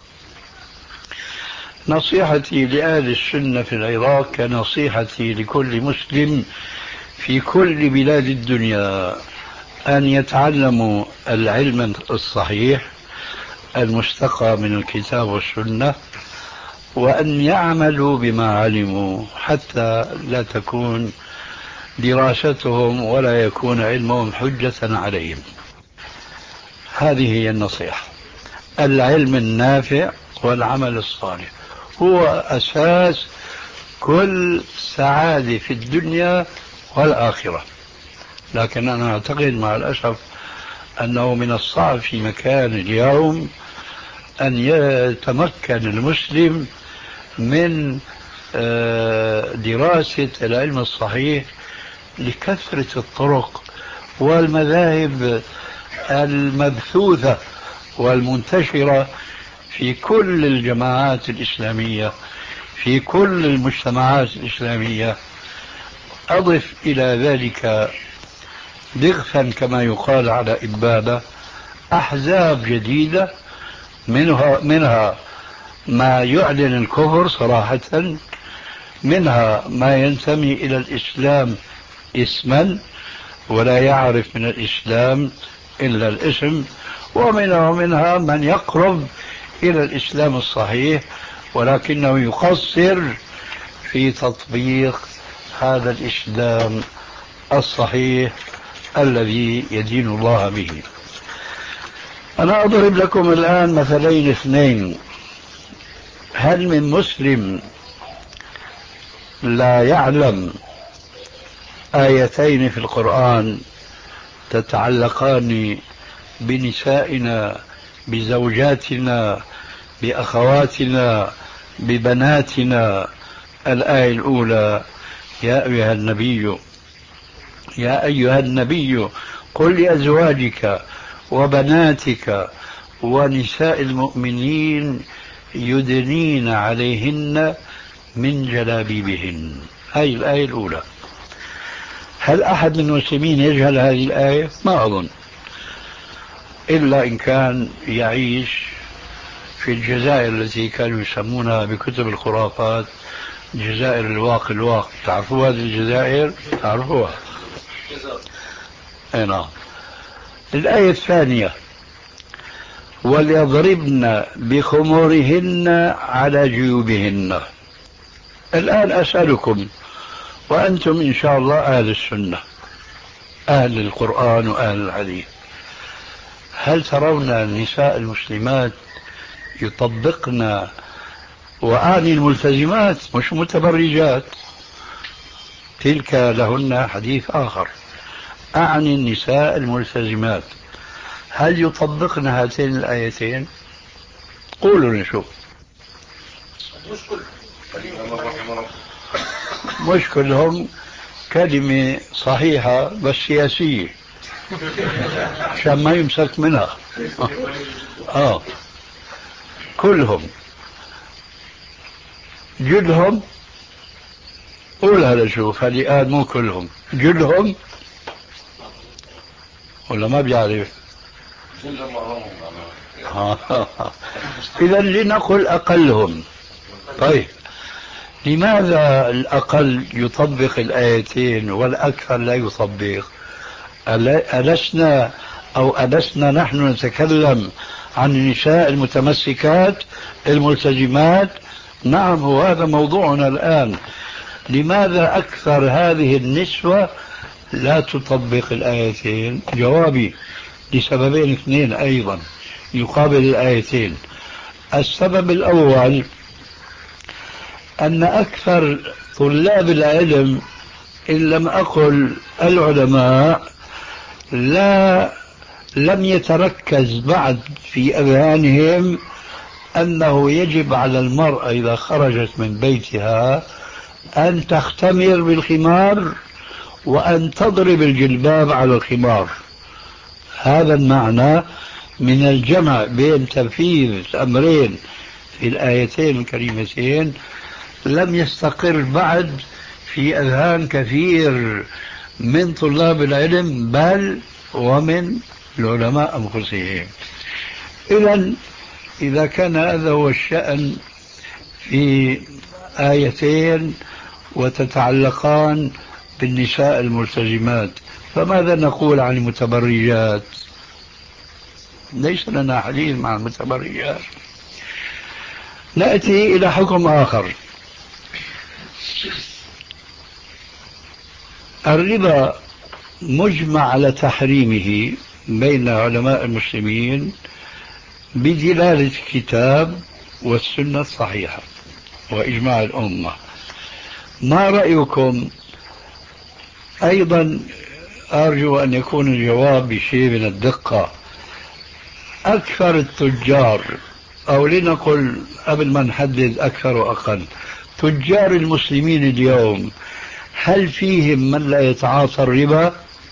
نصيحتي لأهل السنة في العراق كنصيحتي لكل مسلم في كل بلاد الدنيا، أن يتعلموا العلم الصحيح المستقى من الكتاب والسنة، وأن يعملوا بما علموا حتى لا تكون دراستهم ولا يكون علمهم حجة عليهم. هذه هي النصيحة. العلم النافع والعمل الصالح هو أساس كل سعادة في الدنيا والآخرة. لكن أنا أعتقد مع الأسف أنه من الصعب في مكان اليوم أن يتمكن المسلم من دراسة العلم الصحيح لكثرة الطرق والمذاهب المبثوثة والمنتشرة في كل الجماعات الإسلامية في كل المجتمعات الإسلامية. أضف إلى ذلك ضغثا كما يقال على إبادة أحزاب جديدة، منها, منها ما يعلن الكفر صراحة، منها ما ينتمي إلى الإسلام اسما ولا يعرف من الإسلام إلا الاسم، ومنها ومنها من يقرب إلى الإسلام الصحيح ولكنه يقصر في تطبيق هذا الإسلام الصحيح الذي يدين الله به. أنا أضرب لكم الآن مثلين اثنين. هل من مسلم لا يعلم آيتين في القرآن تتعلقان بنسائنا، بزوجاتنا، بأخواتنا، ببناتنا؟ الآية الأولى: يا أيها النبي يا أيها النبي قل لأزواجك وبناتك ونساء المؤمنين يدنين عليهن من جلابيبهن. هذه الآية الأولى. هل أحد من المسلمين يجهل هذه الآية؟ ما أظن، إلا إن كان يعيش في الجزائر التي كانوا يسمونها بكتب الخرافات جزائر الواق الواق. تعرفوا هذه الجزائر؟ تعرفوها؟ أي نعم. الآية الثانية: وليضربن بخمورهن على جيوبهن. الآن أسألكم وأنتم إن شاء الله أهل السنة، أهل القرآن وأهل الحديث، هل ترون النساء المسلمات يطبقن، وأعني الملتزمات مش متبرجات، تلك لهن حديث آخر، أعني النساء الملتزمات، هل يطبقن هاتين الآيتين؟ قولوا نشوف. مش كلهم، كلمة صحيحة بس سياسية عشان ما يمسك منها. آه كلهم، جلهم. قول هذا شوف، هذه قال مو كلهم، جلهم ولا ما بيعرف؟ إذا لنقل أقلهم. طيب لماذا الأقل يطبق الآيتين والأكثر لا يطبق؟ ألسنا أو ألسنا نحن نتكلم عن النساء المتمسكات الملتزمات؟ نعم، وهذا موضوعنا الآن. لماذا أكثر هذه النسوة لا تطبق الآيتين؟ جوابي لسببين اثنين أيضا يقابل الآيتين. السبب الأول أن أكثر طلاب العلم، إن لم أقل العلماء، لا لم يتركز بعد في أذهانهم أنه يجب على المرأة إذا خرجت من بيتها أن تختمر بالخمار وأن تضرب الجلباب على الخمار. هذا المعنى من الجمع بين تنفيذ الأمرين في الآيتين الكريمتين لم يستقر بعد في أذهان كثير من طلاب العلم، بل ومن العلماء أنفسهم. إذن إذا كان هذا هو الشأن في آيتين وتتعلقان بالنساء الملتزمات، فماذا نقول عن المتبرجات؟ ليس لنا حديث مع المتبرجات. نأتي إلى حكم آخر. الربا مجمع على تحريمه بين علماء المسلمين بدلالة الكتاب والسنة الصحيحة وإجماع الأمة. ما رأيكم؟ أيضا أرجو أن يكون الجواب بشيء من الدقة. أكثر التجار، أو لنقل قبل ما نحدد أكثر وأقل، تجار المسلمين اليوم، هل فيهم من لا يتعاطى الربا؟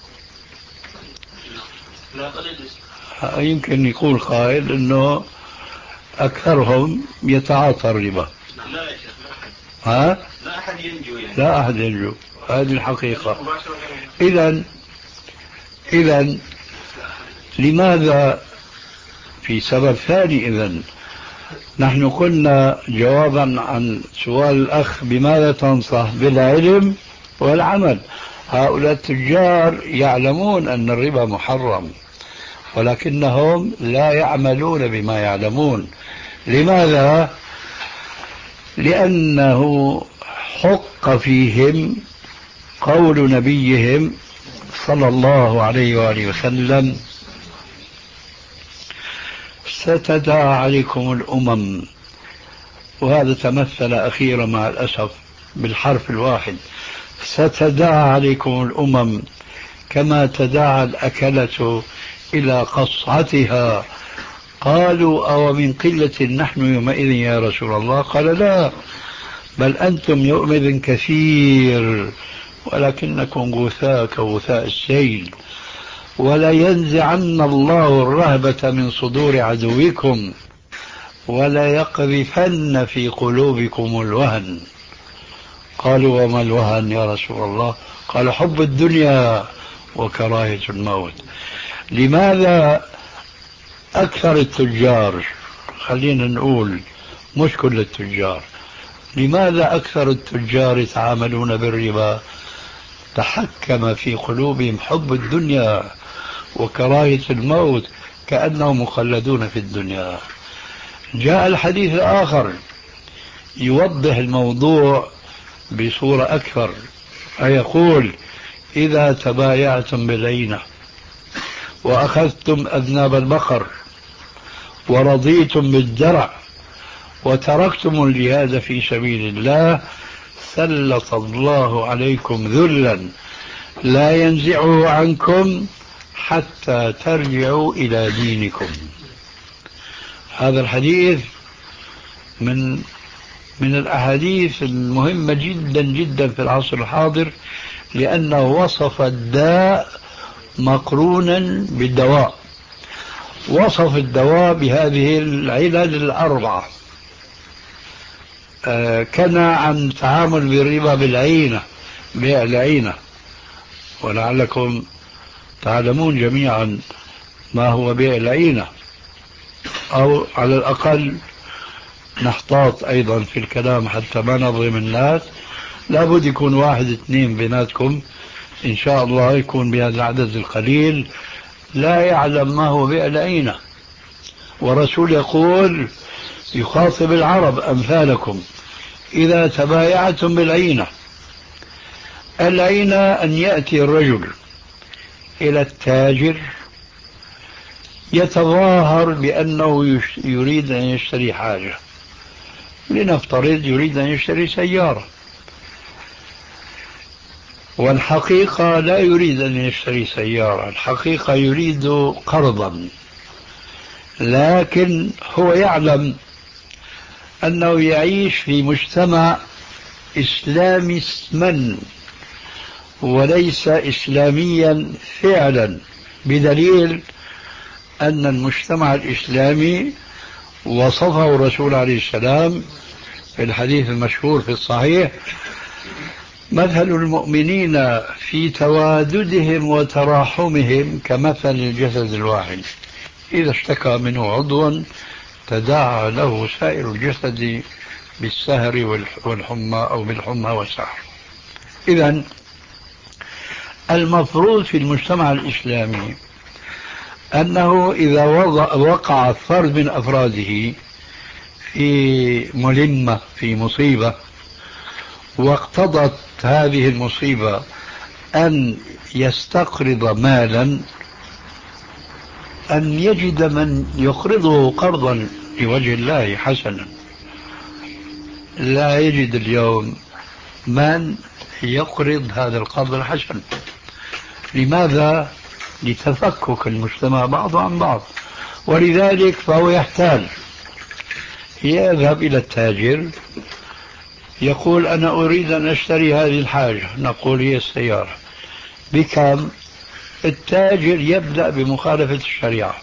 يمكن يقول قائل أنه أكثرهم يتعاطى الربا. ها؟ لا أحد ينجو يعني. لا أحد ينجو، هذه الحقيقة. إذن إذن لماذا؟ في سبب ثاني. إذن نحن قلنا جوابا عن سؤال الأخ بماذا تنصح؟ بالعلم والعمل. هؤلاء التجار يعلمون أن الربا محرم، ولكنهم لا يعملون بما يعلمون. لماذا؟ لأنه حق فيهم قول نبيهم صلى الله عليه وآله وسلم: ستداعى عليكم الأمم. وهذا تمثل أخيرا مع الأسف بالحرف الواحد: ستداعى عليكم الأمم كما تداعى الأكلة إلى قصعتها. قالوا: أو من قلة نحن يومئذ يا رسول الله؟ قال: لا، بل أنتم يومئذ كثير ولكنكم غثاء كغثاء السيل. ولا ينزعن الله الرهبة من صدور عدوكم ولا يقذفن في قلوبكم الوهن. قالوا وما الوهن يا رسول الله؟ قال حب الدنيا وكراهية الموت. لماذا أكثر التجار، خلينا نقول مش كل التجار، لماذا أكثر التجار يتعاملون بالربا؟ تحكم في قلوبهم حب الدنيا وكراهية الموت، كأنهم مخلدون في الدنيا. جاء الحديث الآخر يوضح الموضوع بصورة أكثر، فيقول إذا تبايعتم بالعينة وأخذتم أذناب البقر ورضيتم بالدرع وتركتم الجهاد في سبيل الله سلط الله عليكم ذلا لا ينزعه عنكم حتى ترجعوا إلى دينكم. هذا الحديث من من الأحاديث المهمة جدا جدا في العصر الحاضر، لأنه وصف الداء مقرونا بالدواء، وصف الدواء بهذه العلل الأربعة. آه كان عن تعامل بالربا بالعينة، بيع العينة، ولعلكم تعلمون جميعا ما هو بيع العينة، أو على الأقل نحتاط أيضا في الكلام حتى ما نظلم الناس. لابد يكون واحد اثنين بيناتكم إن شاء الله يكون بهذا العدد القليل لا يعلم ما هو بيع العينة. ورسول يقول يخاطب العرب أمثالكم إذا تبايعتم بالعينة. العينة أن يأتي الرجل إلى التاجر يتظاهر بأنه يريد أن يشتري حاجة، لنفترض يريد أن يشتري سيارة، والحقيقة لا يريد أن يشتري سيارة، الحقيقة يريد قرضا، لكن هو يعلم أنه يعيش في مجتمع إسلامي اسما وليس إسلاميا فعلا، بدليل أن المجتمع الإسلامي وصفه الرسول عليه السلام في الحديث المشهور في الصحيح: مثل المؤمنين في تواددهم وتراحمهم كمثل الجسد الواحد إذا اشتكى منه عضوا تداعى له سائر الجسد بالسهر والحمى أو بالحمى والسهر. إذن المفروض في المجتمع الإسلامي أنه إذا وقع فرد من أفراده في ملمة في مصيبة واقتضت هذه المصيبة أن يستقرض مالا، أن يجد من يقرضه قرضا لوجه الله حسنا. لا يجد اليوم من يقرض هذا القرض الحسن. لماذا؟ لتفكك المجتمع بعضه عن بعض، ولذلك فهو يحتاج يذهب إلى التاجر يقول أنا أريد أن أشتري هذه الحاجة، نقول هي السيارة، بكم؟ التاجر يبدأ بمخالفة الشريعة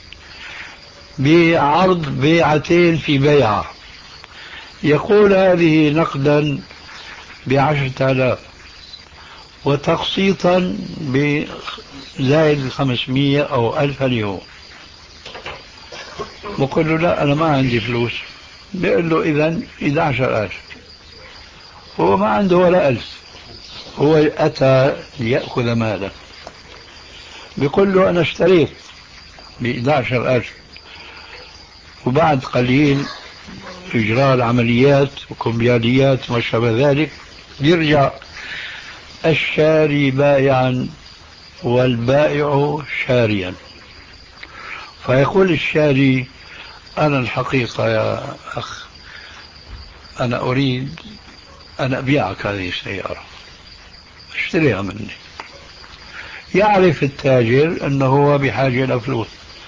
بعرض بيعتين في بيعة، يقول هذه نقدا بعشرة آلاف وتقسيطا بزائد خمسمية أو ألف اليوم. بقول له لا أنا ما عندي فلوس. بيقول له إذن إحدى عشرة ألف. هو ما عنده ولا ألف، هو أتى ليأخذ ماله. بيقول له أنا اشتريت بإحدى عشرة ألف، وبعد قليل إجراء العمليات وكمبياليات وما شابه ذلك يرجع الشاري بائعا والبائع شاريا، فيقول الشاري أنا الحقيقة يا أخ أنا أريد أن أبيعك هذه السيارة، اشتريها مني. يعرف التاجر أنه هو بحاجة إلى فلوس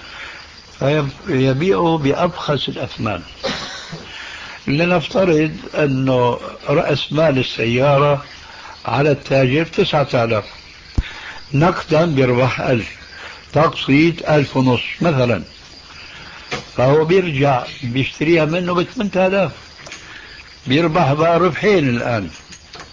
فيبيعه بأبخس الأثمان. لنفترض أنه رأس مال السيارة على التاجر تسعة آلاف، نقدا بربح ألف، تقسيط ألف ونص مثلا، فهو بيرجع بيشتريها منه بثمانية آلاف، بيربح بقى ربحين الآن.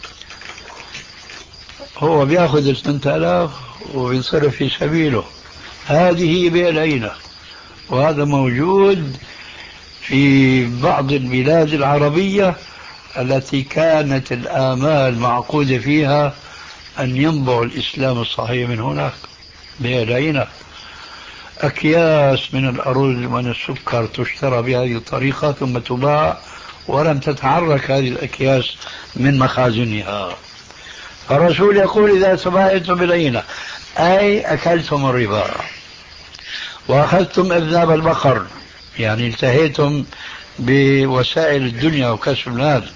هو بياخذ اثنين آلاف وينصرف في سبيله. هذه هي بيع العينة، وهذا موجود في بعض البلاد العربية التي كانت الآمال معقودة فيها أن ينبع الإسلام الصحيح من هناك. بيع العينة، أكياس من الأرز ومن السكر تشترى بهذه الطريقة ثم تباع ولم تتحرك هذه الأكياس من مخازنها. فالرسول يقول إذا تبايعتم بالعينة أي أكلتم الربا وأخذتم أذناب البقر، يعني انتهيتم بوسائل الدنيا وكسب المال.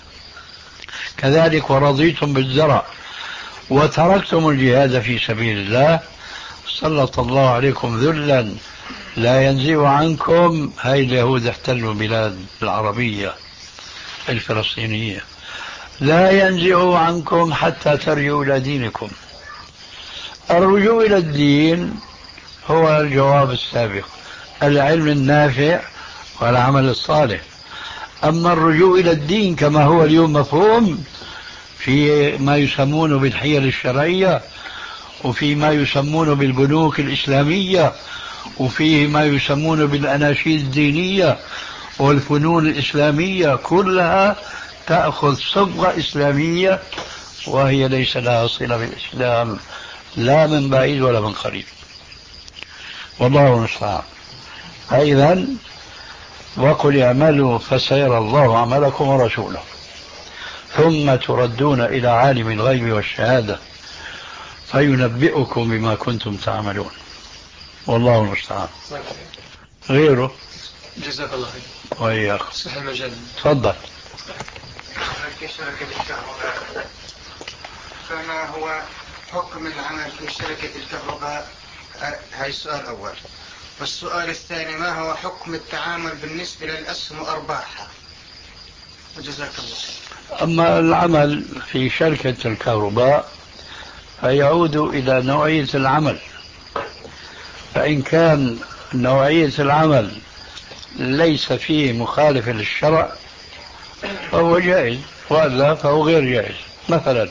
كذلك ورضيتم بالزرع وتركتم الجهاد في سبيل الله، سلط الله عليكم ذلا لا ينزع عنكم. هاي اليهود احتلوا البلاد العربية الفلسطينية، لا ينزع عنكم حتى ترجعوا إلى دينكم. الرجوع إلى الدين هو الجواب السابق، العلم النافع والعمل الصالح. أما الرجوع إلى الدين كما هو اليوم مفهوم في ما يسمونه بالحيل الشرعية، وفي ما يسمونه بالبنوك الإسلامية، وفيه ما يسمونه بالأناشيد الدينية والفنون الإسلامية، كلها تأخذ صبغة إسلامية وهي ليس لها صلة بالإسلام لا من بعيد ولا من قريب، والله المستعان. أيضا وقل اعملوا فسيرى الله عملكم ورسوله ثم تردون إلى عالم الغيب والشهادة فينبئكم بما كنتم تعملون، والله المستعان. غيره جزاك الله خير. وإياك. صح المجال. تفضل. في شركة الكهرباء، فما هو حكم العمل في شركة الكهرباء؟ هاي السؤال الأول. والسؤال الثاني، ما هو حكم التعامل بالنسبة للأسهم وأرباحها؟ وجزاك الله. أما العمل في شركة الكهرباء فيعود إلى نوعية العمل، فإن كان نوعية العمل ليس فيه مخالف للشرع فهو جائز، وإلا فهو غير جائز. مثلا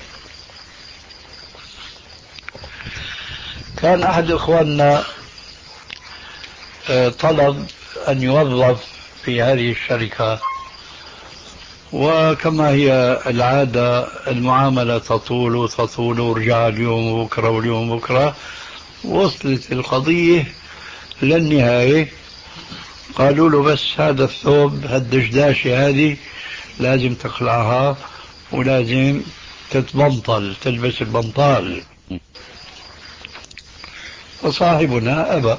كان أحد إخواننا طلب أن يوظف في هذه الشركة، وكما هي العادة المعاملة تطول وتطول ورجع اليوم وبكرة واليوم وبكرة، وصلت القضية للنهاية. قالوا له بس هذا الثوب هالدشداشة هذه لازم تخلعها ولازم تتبنطل، تلبس البنطال. فصاحبنا أبى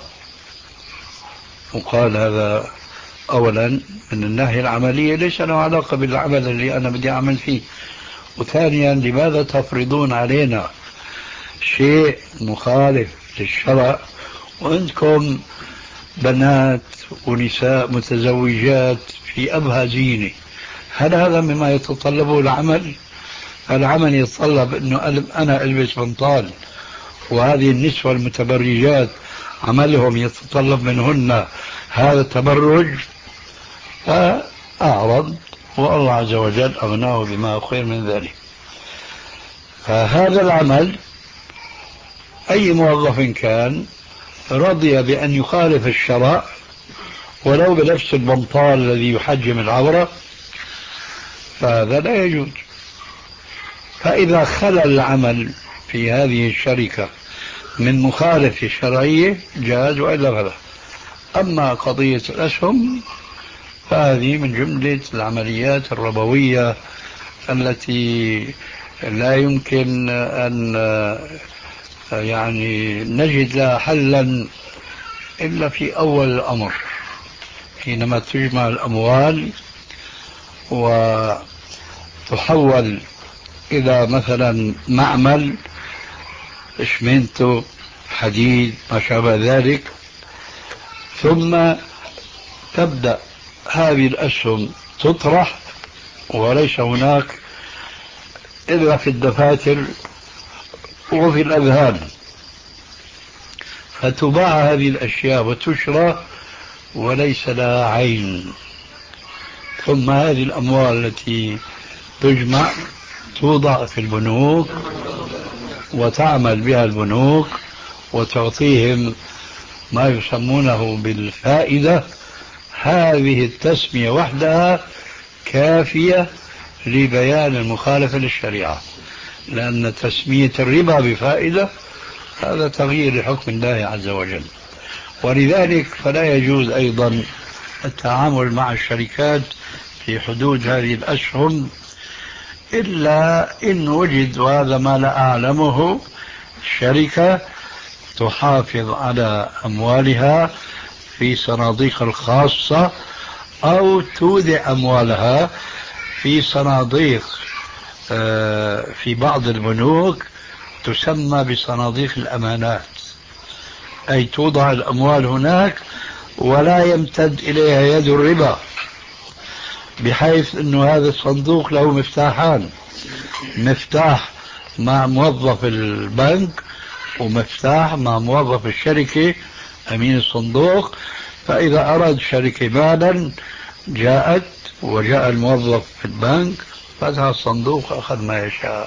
وقال هذا أولا من الناحية العملية ليس له علاقة بالعمل اللي أنا بدي أعمل فيه، وثانيا لماذا تفرضون علينا شيء مخالف للشرع وأنتم بنات ونساء متزوجات في أبهى زينة؟ هل هذا مما يتطلبه العمل؟ العمل يتطلب أنه أنا ألبس بنطال، وهذه النسوة المتبرجات عملهم يتطلب منهن هذا التبرج. فأعرض والله عز وجل أغناه بما خير من ذلك. فهذا العمل أي موظف كان رضي بأن يخالف الشرع ولو بنفس البنطال الذي يحجم العورة فهذا لا يجوز. فإذا خلى العمل في هذه الشركة من مخالف الشرعية جاز وإلا فلا. أما قضية الأسهم فهذه من جملة العمليات الربوية التي لا يمكن أن يعني نجد لها حلا إلا في أول الأمر، حينما تجمع الأموال وتحول إلى مثلا معمل إشمنتو حديد ما شابه ذلك، ثم تبدأ هذه الأسهم تطرح وليس هناك إلا في الدفاتر وفي الأذهان، فتباع هذه الأشياء وتشرى وليس لها عين. ثم هذه الأموال التي تجمع توضع في البنوك وتعمل بها البنوك وتعطيهم ما يسمونه بالفائدة، هذه التسمية وحدها كافية لبيان المخالفة للشريعة، لأن تسمية الربا بفائدة هذا تغيير لحكم الله عز وجل. ولذلك فلا يجوز أيضا التعامل مع الشركات في حدود هذه الأسهم إلا إن وجد، وهذا ما لا أعلمه، شركة تحافظ على أموالها في صناديق الخاصة أو تودع أموالها في صناديق في بعض البنوك تسمى بصناديق الأمانات، أي توضع الأموال هناك ولا يمتد إليها يد الربا، بحيث أن هذا الصندوق له مفتاحان، مفتاح مع موظف البنك ومفتاح مع موظف الشركة أمين الصندوق، فإذا أراد الشركة مالا جاءت وجاء الموظف في البنك فتح الصندوق وأخذ ما يشاء.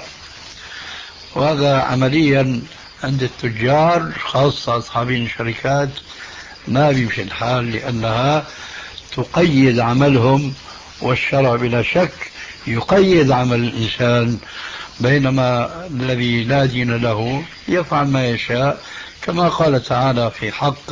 وهذا عمليا عند التجار خاصة أصحابين الشركات ما بيمشي الحال، لأنها تقيد عملهم، والشرع بلا شك يقيد عمل الإنسان، بينما الذي لا دين له يفعل ما يشاء، كما قال تعالى في حق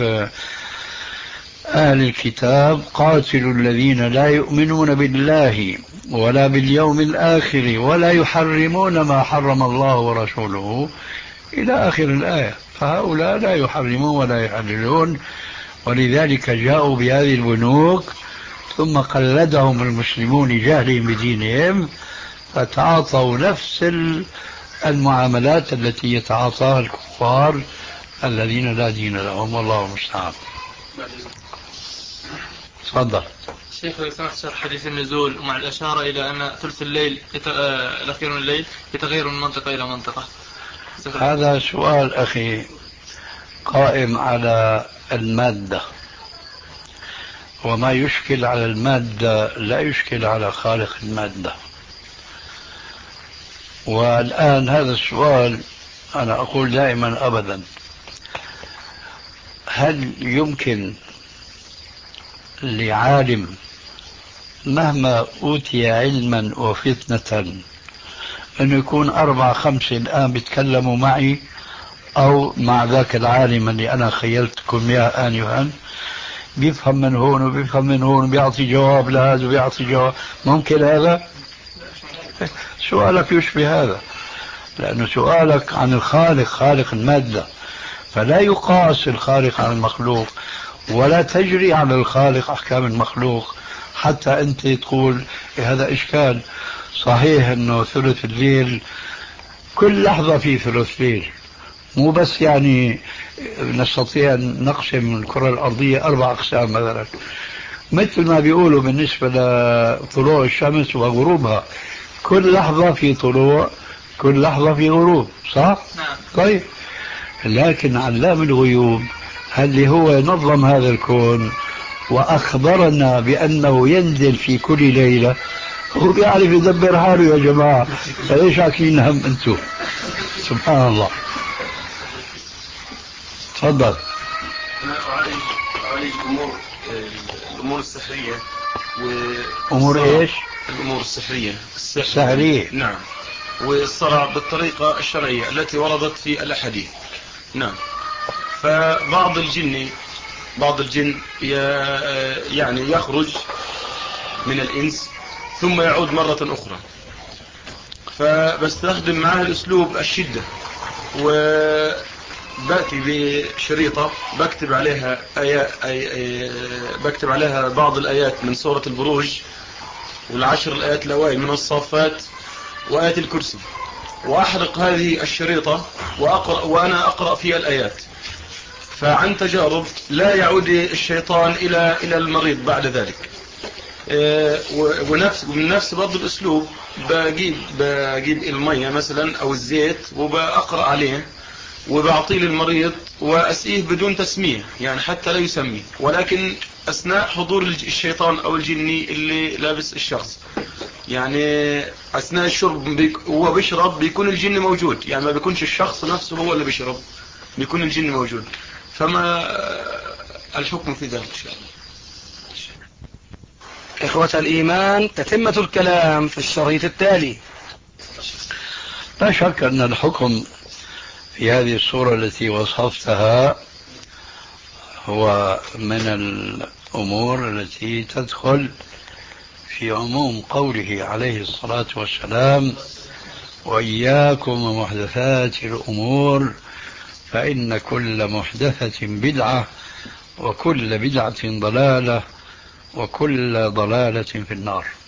أهل الكتاب: قاتلوا الذين لا يؤمنون بالله ولا باليوم الآخر ولا يحرمون ما حرم الله ورسوله إلى آخر الآية. فهؤلاء لا يحرمون ولا يحللون، ولذلك جاءوا بهذه البنوك ثم قلدهم المسلمون جهلهم بدينهم، فتعاطوا نفس المعاملات التي يتعاطاها الكفار الذين لا دين لهم، والله المستعان. تفضل شيخ. لو سمحت شرح حديث النزول مع الأشارة إلى أن ثلث الليل يت... آه... الأخير من الليل يتغير من منطقة إلى منطقة. هذا سؤال أخي قائم على المادة، وما يشكل على المادة لا يشكل على خالق المادة. والآن هذا السؤال أنا أقول دائما أبدا: هل يمكن لعالم مهما أوتي علما وفتنة أن يكون أربعة خمسة الآن بيتكلموا معي أو مع ذاك العالم اللي أنا خيلتكم إياه آنفا، بيفهم من هون وبيفهم من هون وبيعطي جواب لهذا وبيعطي جواب؟ ممكن هذا؟ سؤالك يشبه هذا، لأنه سؤالك عن الخالق، خالق المادة، فلا يقاس الخالق عن المخلوق، ولا تجري على الخالق أحكام المخلوق حتى أنت تقول هذا إشكال. صحيح أنه ثلث الليل كل لحظة في ثلث ليل، مو بس يعني نستطيع أن نقسم الكرة الأرضية أربع أقسام مثلا، مثل ما بيقولوا بالنسبة لطلوع الشمس وغروبها، كل لحظة في طلوع كل لحظة في غروب، صح؟ نعم. طيب، لكن علام الغيوب اللي هو نظم هذا الكون وأخبرنا بأنه ينزل في كل ليلة، هو بيعرف يدبر حاله يا جماعة، فليش عاكلين هم أنتم؟ سبحان الله. تفضل. أنا أعالج أعالج أمور الأمور السحرية و أمور إيش؟ الأمور السحرية السحرية. نعم، والصرع بالطريقة الشرعية التي وردت في الأحاديث. نعم. فبعض الجن بعض الجن يعني يخرج من الإنس ثم يعود مرة أخرى، فبستخدم معه الأسلوب الشدة، وبأتي بشريطة بكتب عليها آيات أي... بكتب عليها بعض الآيات من سورة البروج والعشر الآيات الأوائل من الصافات وآيات الكرسي، وأحرق هذه الشريطة وأقرأ وأنا أقرأ فيها الآيات. فعن تجارب لا يعود الشيطان إلى إلى المريض بعد ذلك. ونفس من نفس برضه الأسلوب بجيب بجيب المية مثلا أو الزيت وبأقرأ عليه وبعطيه للمريض وأسقيه بدون تسمية، يعني حتى لا يسميه، ولكن أثناء حضور الشيطان أو الجني اللي لابس الشخص. يعني أثناء الشرب بيك هو بيشرب بيكون الجن موجود، يعني ما بيكونش الشخص نفسه هو اللي بيشرب، بيكون الجن موجود. فما الحكم في ذلك إن شاء الله؟ إخوة الإيمان، تتمة الكلام في الشريط التالي. لا شك أن الحكم في هذه الصورة التي وصفتها هو من الأمور التي تدخل في عموم قوله عليه الصلاة والسلام: وإياكم ومحدثات الأمور فإن كل محدثة بدعة وكل بدعة ضلالة وكل ضلالة في النار.